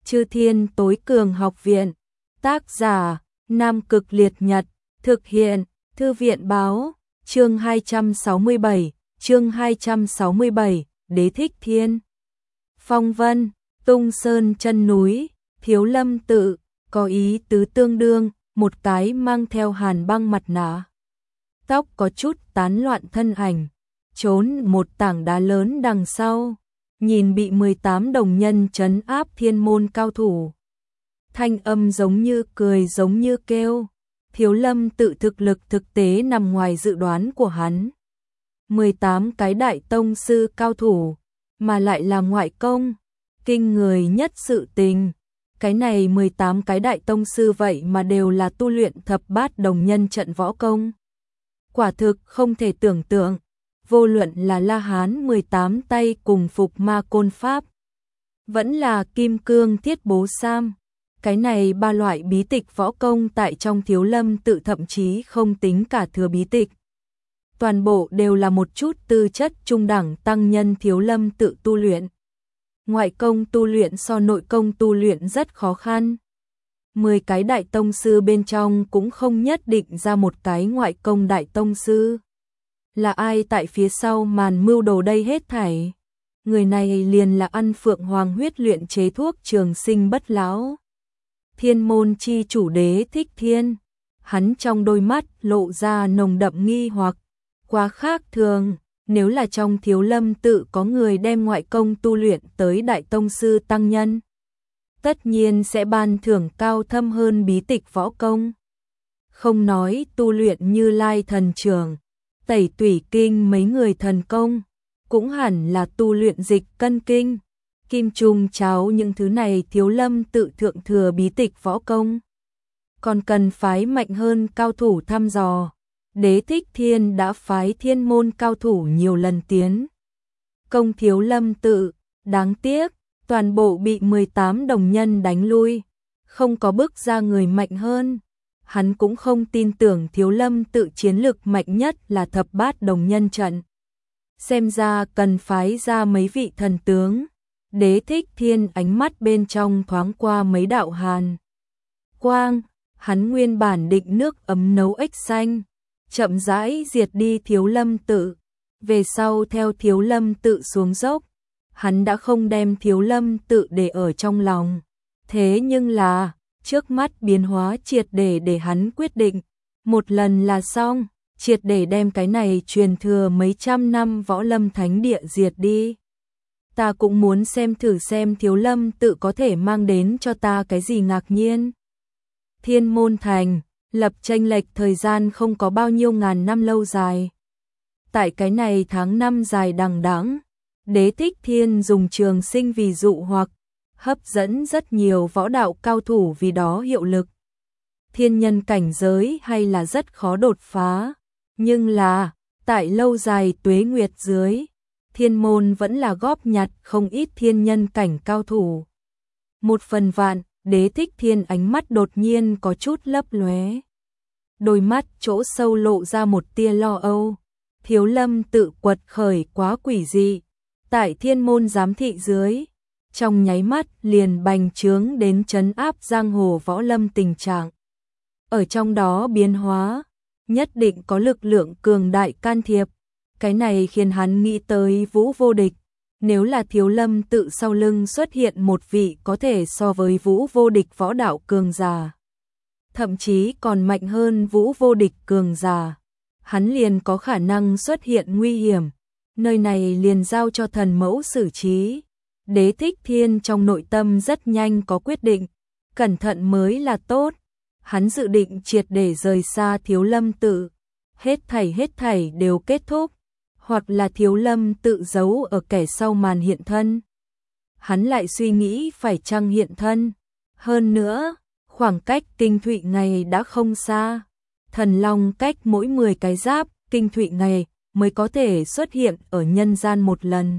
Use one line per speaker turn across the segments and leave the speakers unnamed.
Chư Thiên Tối Cường Học Viện. Tác giả Nam Cực Liệt Nhật. Thực hiện Thư viện Báo. Chương 267, Đế Thích Thiên. Phong Vân, Tung Sơn chân núi, Thiếu Lâm tự, có ý tứ tương đương, một cái mang theo hàn băng mặt nạ. Tóc có chút tán loạn thân ảnh, trốn một tảng đá lớn đằng sau, nhìn bị 18 đồng nhân trấn áp thiên môn cao thủ. Thanh âm giống như cười giống như kêu, Thiếu Lâm tự thực lực thực tế nằm ngoài dự đoán của hắn. 18 cái đại tông sư cao thủ, mà lại là ngoại công, kinh người nhất sự tình. Cái này 18 cái đại tông sư vậy mà đều là tu luyện thập bát đồng nhân trận võ công. Quả thực không thể tưởng tượng, vô luận là La Hán 18 tay cùng phục ma côn pháp, vẫn là kim cương thiết bố sam. Cái này ba loại bí tịch võ công tại trong Thiếu Lâm tự thậm chí không tính cả thừa bí tịch. Toàn bộ đều là một chút tư chất trung đẳng tăng nhân Thiếu Lâm tự tu luyện. Ngoại công tu luyện so nội công tu luyện rất khó khăn. 10 cái đại tông sư bên trong cũng không nhất định ra một cái ngoại công đại tông sư. Là ai tại phía sau màn mưu đồ đây hết thảy? Người này liền là ăn Phượng Hoàng huyết luyện chế thuốc trường sinh bất lão. Thiên môn chi chủ Đế Thích Thiên. Hắn trong đôi mắt lộ ra nồng đậm nghi hoặc, quá khác thường. Nếu là trong Thiếu Lâm tự có người đem ngoại công tu luyện tới đại tông sư tăng nhân, tất nhiên sẽ ban thưởng cao thâm hơn bí tịch võ công. Không nói tu luyện Như Lai thần trưởng, Tẩy Tủy kinh mấy người thần công, cũng hẳn là tu luyện Dịch Cân kinh, Kim Trung cháo những thứ này Thiếu Lâm tự thượng thừa bí tịch võ công. Còn cần phái mạnh hơn cao thủ thăm dò. Đế Thích Thiên đã phái thiên môn cao thủ nhiều lần tiến công Thiếu Lâm tự, đáng tiếc, toàn bộ bị 18 đồng nhân đánh lui, không có bước ra người mạnh hơn. Hắn cũng không tin tưởng Thiếu Lâm tự chiến lực mạnh nhất là thập bát đồng nhân trận. Xem ra cần phái ra mấy vị thần tướng. Đế Thích Thiên ánh mắt bên trong thoáng qua mấy đạo hàn quang, hắn nguyên bản định nước ấm nấu ếch xanh, chậm rãi diệt đi Thiếu Lâm tự. Về sau theo Thiếu Lâm tự xuống dốc, hắn đã không đem Thiếu Lâm tự để ở trong lòng. Thế nhưng là, trước mắt biến hóa triệt để hắn quyết định, một lần là xong, triệt để đem cái này truyền thừa mấy trăm năm võ lâm thánh địa diệt đi. Ta cũng muốn xem thử xem Thiếu Lâm tự có thể mang đến cho ta cái gì ngạc nhiên. Thiên môn thành, lập chênh lệch thời gian không có bao nhiêu ngàn năm lâu dài. Tại cái này tháng năm dài đằng đẵng, Đế Thích Thiên dùng trường sinh vì dụ hoặc, hấp dẫn rất nhiều võ đạo cao thủ vì đó hiệu lực. Thiên nhân cảnh giới hay là rất khó đột phá, nhưng là, tại lâu dài tuế nguyệt dưới, thiên môn vẫn là góp nhặt không ít thiên nhân cảnh cao thủ. Một phần vạn, Đế Thích Thiên ánh mắt đột nhiên có chút lấp lóe. Đôi mắt chỗ sâu lộ ra một tia lo âu. Thiếu Lâm tự quật khởi quá quỷ dị. Tại thiên môn giám thị dưới, trong nháy mắt liền bành trướng đến trấn áp giang hồ võ lâm tình trạng. Ở trong đó biến hóa, nhất định có lực lượng cường đại can thiệp. Cái này khiến hắn nghĩ tới Vũ Vô Địch. Nếu là Thiếu Lâm tự sau lưng xuất hiện một vị có thể so với Vũ Vô Địch võ đạo cường giả, thậm chí còn mạnh hơn Vũ Vô Địch cường giả, hắn liền có khả năng xuất hiện nguy hiểm. Nơi này liền giao cho thần mẫu xử trí. Đế Thích Thiên trong nội tâm rất nhanh có quyết định, cẩn thận mới là tốt. Hắn dự định triệt để rời xa Thiếu Lâm tự, hết thảy đều kết thúc, hoặc là Thiếu Lâm tự giấu ở kẻ sau màn hiện thân. Hắn lại suy nghĩ phải chăng hiện thân. Hơn nữa, khoảng cách Kinh Thụy Ngày đã không xa. Thần Long cách mỗi 10 cái giáp, Kinh Thụy Ngày mới có thể xuất hiện ở nhân gian một lần.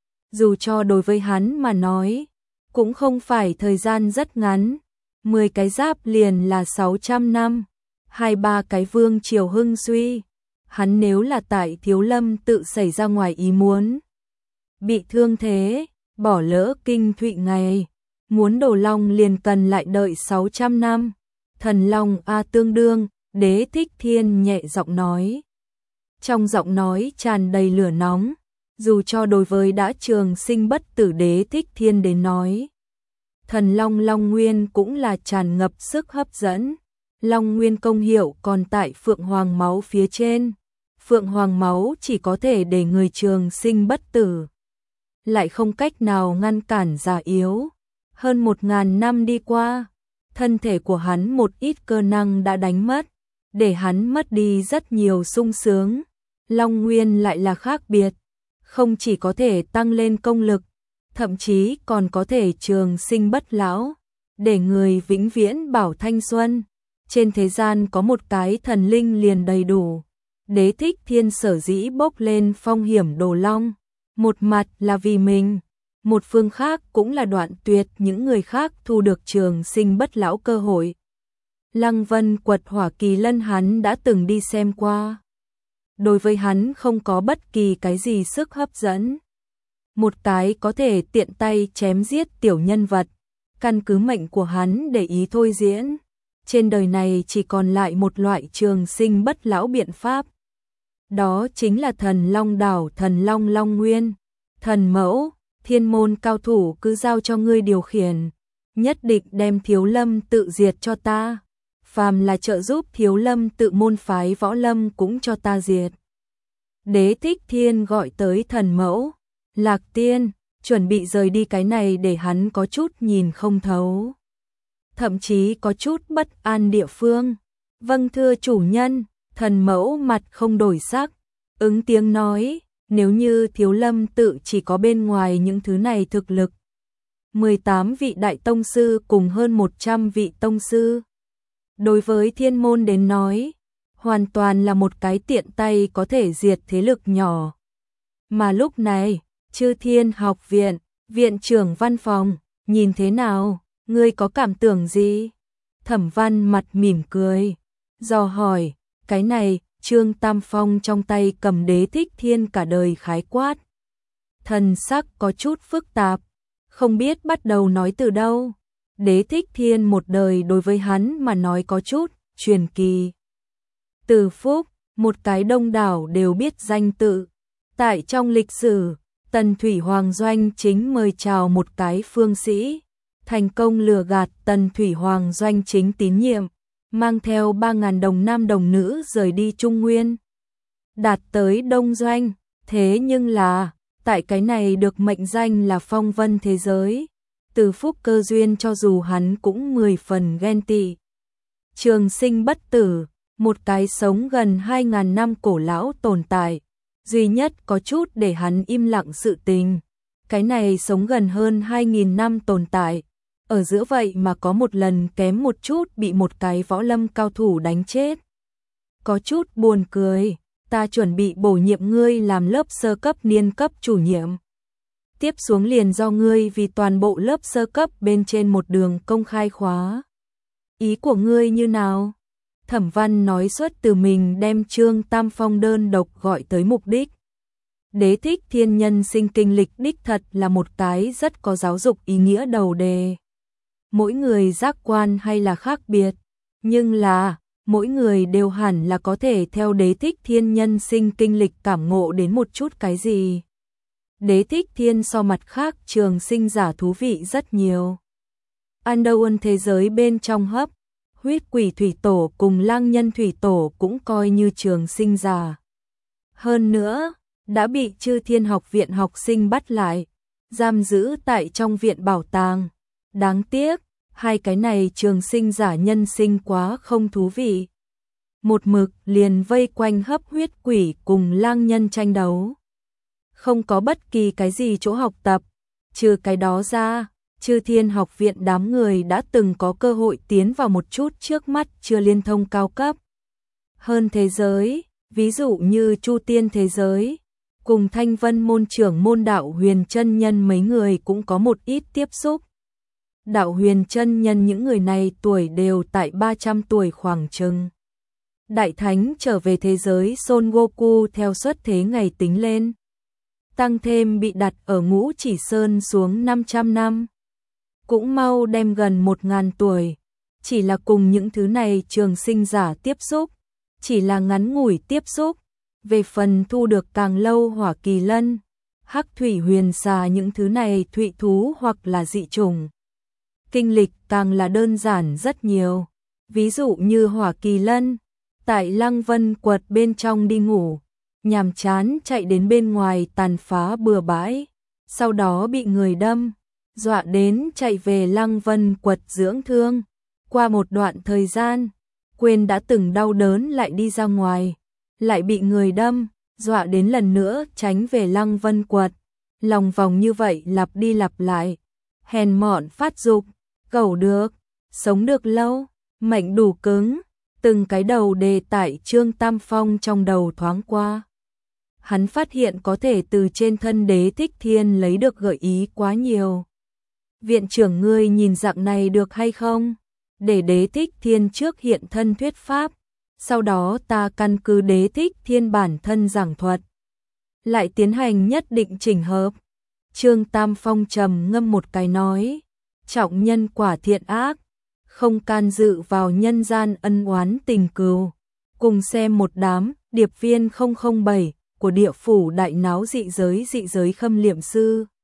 Dù cho đối với hắn mà nói, cũng không phải thời gian rất ngắn. 10 cái giáp liền là 600 năm, 2-3 cái vương triều hưng suy. Hắn nếu là tại Thiếu Lâm tự xảy ra ngoài ý muốn, bị thương thế, bỏ lỡ Kinh Thụy Ngày, muốn đổ long liền cần lại đợi 600 năm. Thần long tương đương, Đế Thích Thiên nhẹ giọng nói. Trong giọng nói tràn đầy lửa nóng, dù cho đối với đã trường sinh bất tử Đế Thích Thiên đến nói. Thần long Long Nguyên cũng là tràn ngập sức hấp dẫn. Long Nguyên công hiệu còn tại Phượng Hoàng máu phía trên. Phượng Hoàng máu chỉ có thể để người trường sinh bất tử, lại không cách nào ngăn cản già yếu. Hơn 1000 năm đi qua, thân thể của hắn một ít cơ năng đã đánh mất, để hắn mất đi rất nhiều sung sướng. Long Nguyên lại là khác biệt, không chỉ có thể tăng lên công lực, thậm chí còn có thể trường sinh bất lão, để người vĩnh viễn bảo thanh xuân. Trên thế gian có một cái thần linh liền đầy đủ. Đế Thích Thiên sở dĩ bốc lên phong hiểm đồ long, một mặt là vì mình, một phương khác cũng là đoạn tuyệt những người khác thu được trường sinh bất lão cơ hội. Lăng Vân Quật Hỏa Kỳ Lân hắn đã từng đi xem qua. Đối với hắn không có bất kỳ cái gì sức hấp dẫn. Một cái có thể tiện tay chém giết tiểu nhân vật, căn cứ mệnh của hắn để ý thôi diễn. Trên đời này chỉ còn lại một loại trường sinh bất lão biện pháp. Đó chính là thần long đảo, thần long Long Nguyên. Thần mẫu, thiên môn cao thủ cứ giao cho ngươi điều khiển, nhất định đem Thiếu Lâm tự diệt cho ta. Phàm là trợ giúp Thiếu Lâm tự môn phái võ lâm cũng cho ta diệt. Đế Thích Thiên gọi tới thần mẫu, Lạc Tiên, chuẩn bị rời đi. Cái này để hắn có chút nhìn không thấu, thậm chí có chút bất an địa phương. Vâng thưa chủ nhân. Thần mẫu mặt không đổi sắc, ứng tiếng nói, nếu như Thiếu Lâm tự chỉ có bên ngoài những thứ này thực lực, 18 vị đại tông sư cùng hơn 100 vị tông sư, đối với thiên môn đến nói, hoàn toàn là một cái tiện tay có thể diệt thế lực nhỏ. Mà lúc này, Chư Thiên Học viện, viện trưởng văn phòng, nhìn thế nào, ngươi có cảm tưởng gì? Thẩm Văn mặt mỉm cười, dò hỏi. Cái này, Trương Tam Phong trong tay cầm Đế Thích Thiên cả đời khái quát. Thần sắc có chút phức tạp, không biết bắt đầu nói từ đâu. Đế Thích Thiên một đời đối với hắn mà nói có chút truyền kỳ. Từ Phúc, một cái đông đảo đều biết danh tự. Tại trong lịch sử, Tần Thủy Hoàng Doanh Chính mời chào một cái phương sĩ, thành công lừa gạt Tần Thủy Hoàng Doanh Chính tín nhiệm, mang theo 3000 đồng nam đồng nữ rời đi Trung Nguyên, đạt tới Đông Doanh. Thế nhưng là, tại cái này được mệnh danh là phong vân thế giới, Từ Phúc cơ duyên cho dù hắn cũng 10 phần ghen tị. Trường sinh bất tử, một cái sống gần 2000 năm cổ lão tồn tại, duy nhất có chút để hắn im lặng sự tình. Cái này sống gần hơn 2000 năm tồn tại, ở giữa vậy mà có một lần kém một chút bị một cái võ lâm cao thủ đánh chết. Có chút buồn cười, ta chuẩn bị bổ nhiệm ngươi làm lớp sơ cấp niên cấp chủ nhiệm. Tiếp xuống liền do ngươi vì toàn bộ lớp sơ cấp bên trên một đường công khai khóa. Ý của ngươi như nào? Thẩm Văn nói xuất từ mình đem Trương Tam Phong đơn độc gọi tới mục đích. Đế Thích Thiên nhân sinh kinh lịch đích thật là một cái rất có giáo dục ý nghĩa đầu đề. Mỗi người giác quan hay là khác biệt, nhưng là mỗi người đều hẳn là có thể theo Đế Thích Thiên nhân sinh kinh lịch cảm ngộ đến một chút cái gì. Đế Thích Thiên so mặt khác trường sinh giả thú vị rất nhiều. Underworld thế giới bên trong hấp, huyết quỷ thủy tổ cùng lang nhân thủy tổ cũng coi như trường sinh giả. Hơn nữa, đã bị Chư Thiên Học viện học sinh bắt lại, giam giữ tại trong viện bảo tàng. Đáng tiếc, hai cái này trường sinh giả nhân sinh quá không thú vị. Một mực liền vây quanh hấp huyết quỷ cùng lang nhân tranh đấu. Không có bất kỳ cái gì chỗ học tập, trừ cái đó ra, Chư Thiên Học viện đám người đã từng có cơ hội tiến vào một chút trước mắt chưa liên thông cao cấp hơn thế giới, ví dụ như Chu Tiên thế giới, cùng Thanh Vân môn trưởng môn Đạo Huyền chân nhân mấy người cũng có một ít tiếp xúc. Đạo Huyền chân nhân những người này tuổi đều tại 300 tuổi khoảng chừng. Đại Thánh trở về thế giới Son Goku theo xuất thế ngày tính lên, tăng thêm bị đặt ở Ngũ Chỉ Sơn xuống 500 năm. cũng mau đem gần 1000 tuổi, chỉ là cùng những thứ này trường sinh giả tiếp xúc, chỉ là ngắn ngủi tiếp xúc, về phần thu được càng lâu hỏa kỳ lân, hắc thủy huyền xà những thứ này thụy thú hoặc là dị chủng. Kinh lịch càng là đơn giản rất nhiều, ví dụ như hỏa kỳ lân, tại Lăng Vân Quật bên trong đi ngủ, nhàm chán chạy đến bên ngoài tàn phá bừa bãi, sau đó bị người đâm, dọa đến chạy về Lăng Vân Quật dưỡng thương, qua một đoạn thời gian, quên đã từng đau đớn lại đi ra ngoài, lại bị người đâm, dọa đến lần nữa tránh về Lăng Vân Quật, lòng vòng như vậy lặp đi lặp lại, hèn mọn phát dục, gẩu được, sống được lâu, mệnh đủ cứng, từng cái đầu đề tại Trương Tam Phong trong đầu thoáng qua. Hắn phát hiện có thể từ trên thân Đế Thích Thiên lấy được gợi ý quá nhiều. Viện trưởng ngươi nhìn dạng này được hay không? Để Đế Thích Thiên trước hiện thân thuyết pháp, sau đó ta căn cứ Đế Thích Thiên bản thân giảng thuật, lại tiến hành nhất định chỉnh hợp. Trương Tam Phong trầm ngâm một cái nói, trọng nhân quả thiện ác, không can dự vào nhân gian ân oán tình cừu, cùng xem một đám điệp viên 007 của địa phủ đại náo dị giới khâm liệm sư.